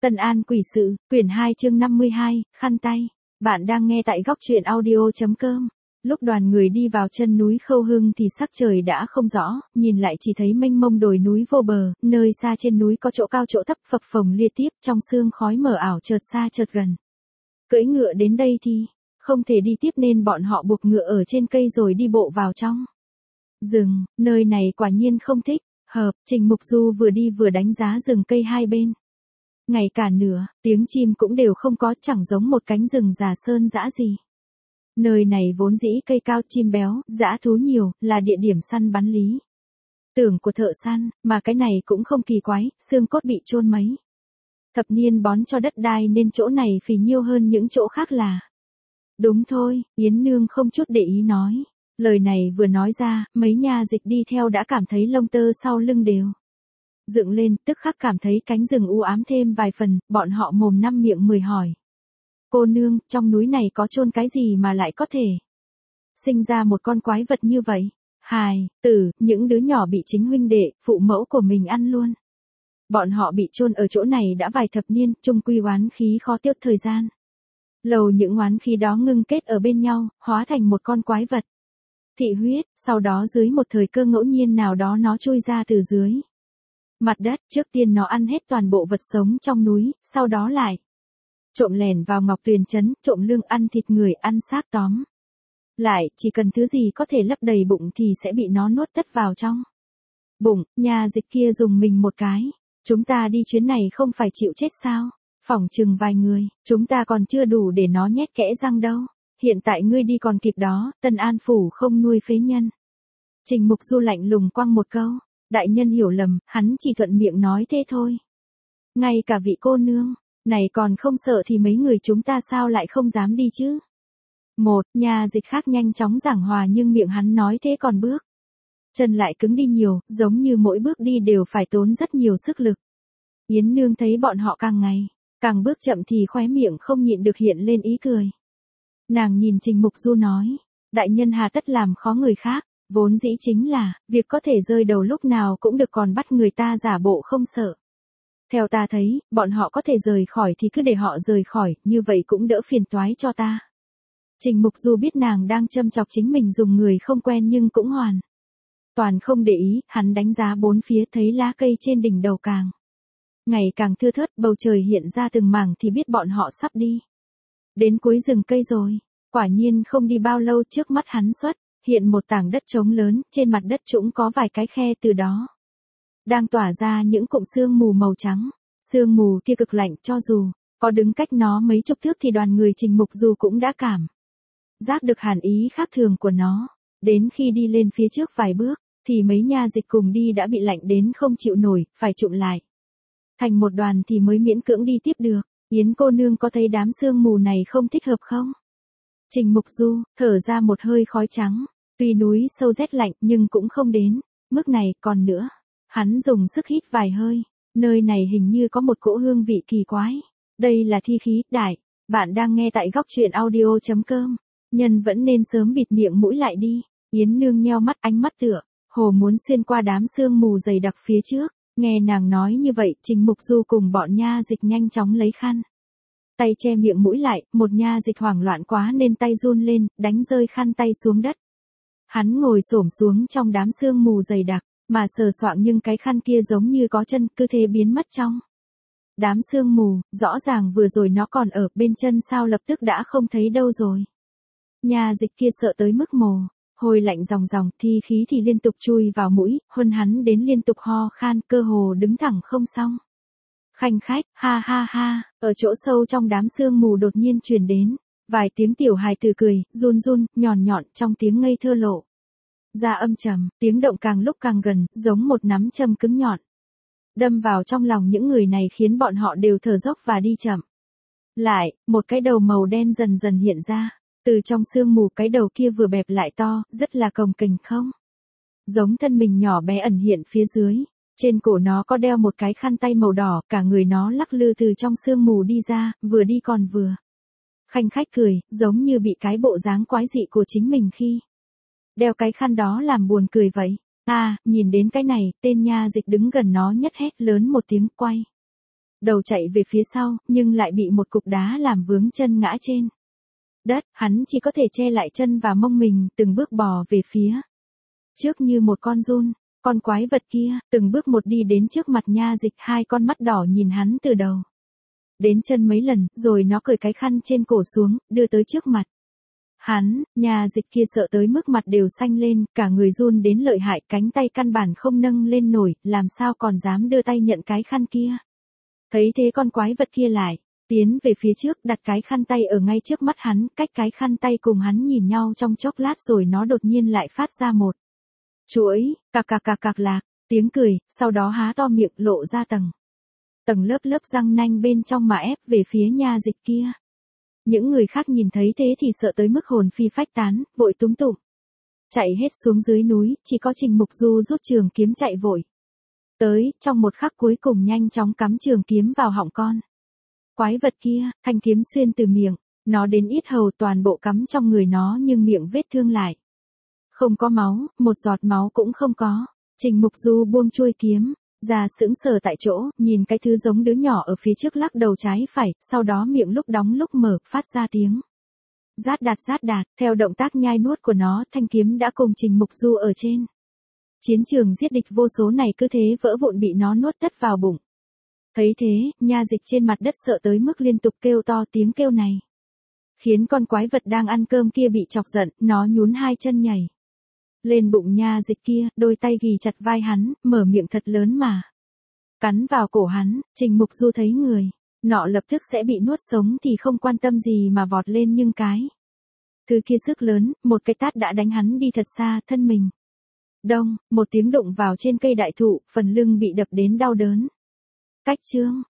Tân An Quỷ Sự, quyển 2 chương 52, khăn tay. Bạn đang nghe tại góc truyện audio.com. Lúc đoàn người đi vào chân núi Khâu Hưng thì sắc trời đã không rõ, nhìn lại chỉ thấy mênh mông đồi núi vô bờ, nơi xa trên núi có chỗ cao chỗ thấp phập phồng liên tiếp, trong sương khói mờ ảo chợt xa chợt gần. Cưỡi ngựa đến đây thì không thể đi tiếp nên bọn họ buộc ngựa ở trên cây rồi đi bộ vào trong rừng. Nơi này quả nhiên không thích hợp. Trình Mục Du vừa đi vừa đánh giá rừng cây hai bên. Ngày cả nửa, tiếng chim cũng đều không có, chẳng giống một cánh rừng già sơn dã gì. Nơi này vốn dĩ cây cao chim béo, dã thú nhiều, là địa điểm săn bắn lý tưởng của thợ săn, mà cái này cũng không kỳ quái, xương cốt bị chôn mấy thập niên bón cho đất đai nên chỗ này phì nhiêu hơn những chỗ khác là. Đúng thôi, Yến Nương không chút để ý nói. Lời này vừa nói ra, mấy nha dịch đi theo đã cảm thấy lông tơ sau lưng đều dựng lên, tức khắc cảm thấy cánh rừng u ám thêm vài phần, bọn họ mồm năm miệng mười hỏi. Cô nương, trong núi này có chôn cái gì mà lại có thể sinh ra một con quái vật như vậy? Hài tử, những đứa nhỏ bị chính huynh đệ, phụ mẫu của mình ăn luôn. Bọn họ bị chôn ở chỗ này đã vài thập niên, chung quy oán khí khó tiêu thời gian. Lâu những oán khí đó ngưng kết ở bên nhau, hóa thành một con quái vật thị huyết, sau đó dưới một thời cơ ngẫu nhiên nào đó nó chui ra từ dưới mặt đất. Trước tiên nó ăn hết toàn bộ vật sống trong núi, sau đó lại trộm lẻn vào Ngọc Tuyền trấn, trộm lương ăn thịt người, ăn xác tóm lại, chỉ cần thứ gì có thể lấp đầy bụng thì sẽ bị nó nuốt tất vào trong bụng. Nhà dịch kia dùng mình một cái. Chúng ta đi chuyến này không phải chịu chết sao? Phỏng chừng vài người, chúng ta còn chưa đủ để nó nhét kẽ răng đâu. Hiện tại ngươi đi còn kịp đó, Tân An phủ không nuôi phế nhân. Trình Mục Du lạnh lùng quăng một câu. Đại nhân hiểu lầm, hắn chỉ thuận miệng nói thế thôi. Ngay cả vị cô nương này còn không sợ thì mấy người chúng ta sao lại không dám đi chứ? Một nhà dịch khác nhanh chóng giảng hòa nhưng miệng hắn nói thế còn bước chân lại cứng đi nhiều, giống như mỗi bước đi đều phải tốn rất nhiều sức lực. Yến Nương thấy bọn họ càng ngày càng bước chậm thì khóe miệng không nhịn được hiện lên ý cười. Nàng nhìn Trình Mục Du nói, đại nhân hà tất làm khó người khác, vốn dĩ chính là việc có thể rơi đầu lúc nào cũng được, còn bắt người ta giả bộ không sợ. Theo ta thấy, bọn họ có thể rời khỏi thì cứ để họ rời khỏi, như vậy cũng đỡ phiền toái cho ta. Trình Mục Du biết nàng đang châm chọc chính mình dùng người không quen nhưng cũng hoàn toàn không để ý, hắn đánh giá bốn phía thấy lá cây trên đỉnh đầu càng ngày càng thưa thớt, bầu trời hiện ra từng mảng thì biết bọn họ sắp đi đến cuối rừng cây rồi. Quả nhiên không đi bao lâu trước mắt hắn xuất hiện một tảng đất trống lớn, trên mặt đất trũng có vài cái khe, từ đó đang tỏa ra những cụm sương mù màu trắng. Sương mù kia cực lạnh, cho dù có đứng cách nó mấy chục thước thì đoàn người Trình Mục Du cũng đã cảm giác được hàn ý khác thường của nó. Đến khi đi lên phía trước vài bước, thì mấy nha dịch cùng đi đã bị lạnh đến không chịu nổi, phải trụm lại thành một đoàn thì mới miễn cưỡng đi tiếp được. Yến cô nương có thấy đám sương mù này không thích hợp không? Trình Mục Du thở ra một hơi khói trắng. Tuy núi sâu rét lạnh nhưng cũng không đến mức này. Còn nữa, hắn dùng sức hít vài hơi. Nơi này hình như có một cỗ hương vị kỳ quái. Đây là thi khí. Đại, bạn đang nghe tại góc truyện audio.com. Nhân vẫn nên sớm bịt miệng mũi lại đi. Yến Nương nheo mắt, ánh mắt tựa hồ muốn xuyên qua đám sương mù dày đặc phía trước. Nghe nàng nói như vậy, Trình Mục Du cùng bọn nha dịch nhanh chóng lấy khăn tay che miệng mũi lại. Một nha dịch hoảng loạn quá nên tay run lên, đánh rơi khăn tay xuống đất. Hắn ngồi xổm xuống trong đám sương mù dày đặc, mà sờ soạng nhưng cái khăn kia giống như có chân, cứ thế biến mất trong đám sương mù. Rõ ràng vừa rồi nó còn ở bên chân, sao lập tức đã không thấy đâu rồi? Nha dịch kia sợ tới mức mồ hôi lạnh ròng ròng, thi khí thì liên tục chui vào mũi, huân hắn đến liên tục ho khan, cơ hồ đứng thẳng không xong. Khanh khách, ha ha ha. Ở chỗ sâu trong đám sương mù đột nhiên truyền đến vài tiếng tiểu hài tử cười, run run, nhọn nhọn, trong tiếng ngây thơ lộ ra âm trầm. Tiếng động càng lúc càng gần, giống một nắm châm cứng nhọn đâm vào trong lòng những người này, khiến bọn họ đều thở dốc và đi chậm lại. Một cái đầu màu đen dần dần hiện ra từ trong sương mù. Cái đầu kia vừa bẹp lại to, rất là cồng kềnh, không giống thân mình nhỏ bé ẩn hiện phía dưới. Trên cổ nó có đeo một cái khăn tay màu đỏ, cả người nó lắc lư từ trong sương mù đi ra, vừa đi còn vừa khanh khách cười, giống như bị cái bộ dáng quái dị của chính mình khi đeo cái khăn đó làm buồn cười vậy. À, nhìn đến cái này, tên nha dịch đứng gần nó nhất hét lớn một tiếng, quay đầu chạy về phía sau, nhưng lại bị một cục đá làm vướng chân ngã trên đất, hắn chỉ có thể che lại chân và mông mình, từng bước bò về phía trước như một con giun. Con quái vật kia, từng bước một đi đến trước mặt Nha Dịch, hai con mắt đỏ nhìn hắn từ đầu đến chân mấy lần, rồi nó cởi cái khăn trên cổ xuống, đưa tới trước mặt hắn. Nha Dịch kia sợ tới mức mặt đều xanh lên, cả người run đến lợi hại, cánh tay căn bản không nâng lên nổi, làm sao còn dám đưa tay nhận cái khăn kia. Thấy thế con quái vật kia lại tiến về phía trước, đặt cái khăn tay ở ngay trước mắt hắn, cách cái khăn tay cùng hắn nhìn nhau trong chốc lát rồi nó đột nhiên lại phát ra một chuỗi cạc cạc cạc cạc lạc tiếng cười, sau đó há to miệng lộ ra tầng lớp lớp răng nanh bên trong mà ép về phía Nha Dịch kia. Những người khác nhìn thấy thế thì sợ tới mức hồn phi phách tán, vội túm tụm chạy hết xuống dưới núi, chỉ có Trình Mục Du rút trường kiếm chạy vội tới, trong một khắc cuối cùng nhanh chóng cắm trường kiếm vào họng con quái vật kia, thanh kiếm xuyên từ miệng nó đến yết hầu, toàn bộ cắm trong người nó, nhưng miệng vết thương lại không có máu, một giọt máu cũng không có. Trình Mục Du buông chuôi kiếm ra, sững sờ tại chỗ, nhìn cái thứ giống đứa nhỏ ở phía trước lắc đầu trái phải, sau đó miệng lúc đóng lúc mở, phát ra tiếng rát đạt, theo động tác nhai nuốt của nó, thanh kiếm đã cùng Trình Mục Du ở trên chiến trường giết địch vô số này cứ thế vỡ vụn bị nó nuốt tất vào bụng. Thấy thế, Nha Dịch trên mặt đất sợ tới mức liên tục kêu to, tiếng kêu này khiến con quái vật đang ăn cơm kia bị chọc giận, nó nhún hai chân nhảy lên bụng Nha Dịch kia, đôi tay ghì chặt vai hắn, mở miệng thật lớn mà cắn vào cổ hắn. Trình Mục Du thấy người nọ lập tức sẽ bị nuốt sống thì không quan tâm gì mà vọt lên, nhưng cái thứ kia sức lớn, một cái tát đã đánh hắn đi thật xa, thân mình đông, một tiếng đụng vào trên cây đại thụ, phần lưng bị đập đến đau đớn. Cách chương